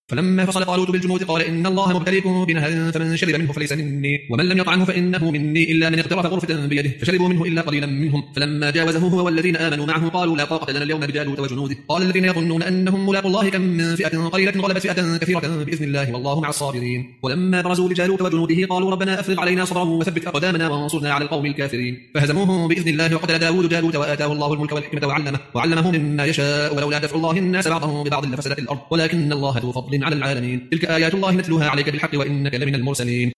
فلما فصل طالوت بالجنود قال إن الله مبتليكم بنهر فمن شرب منه فليس مني ومن لم يطعمه فإنه مني إلا من اغترف غرفة بيده فشربوا منه إلا قليلا منهم. فلما جاوزه هو والذين آمنوا معه قالوا لا طاقة لنا اليوم بجالوت وجنوده. قال الذين يظنون أنهم ملاقوا الله كم من فئة قليلة غلبت فئة كثيرة بإذن الله والله مع الصابرين. ولما برزوا لجالوت وجنوده قالوا ربنا أفرغ علينا صبرا وثبت أقدامنا وانصرنا على القوم الكافرين. فهزموهم بإذن الله وقتل داود جالوت وآتاه الله الملك والحكمة وعلمه مما يشاء ولولا دفع الله الناس بعضهم ببعض لفسدت الأرض ولكن الله ذو فضل على العالمين. تلك آيات الله نتلوها عليك بالحق وإنك لمن المرسلين.